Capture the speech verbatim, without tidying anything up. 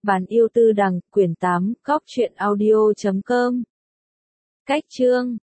Bản yêu tư đằng, quyển tám, góc truyện audio chấm com. Cách chương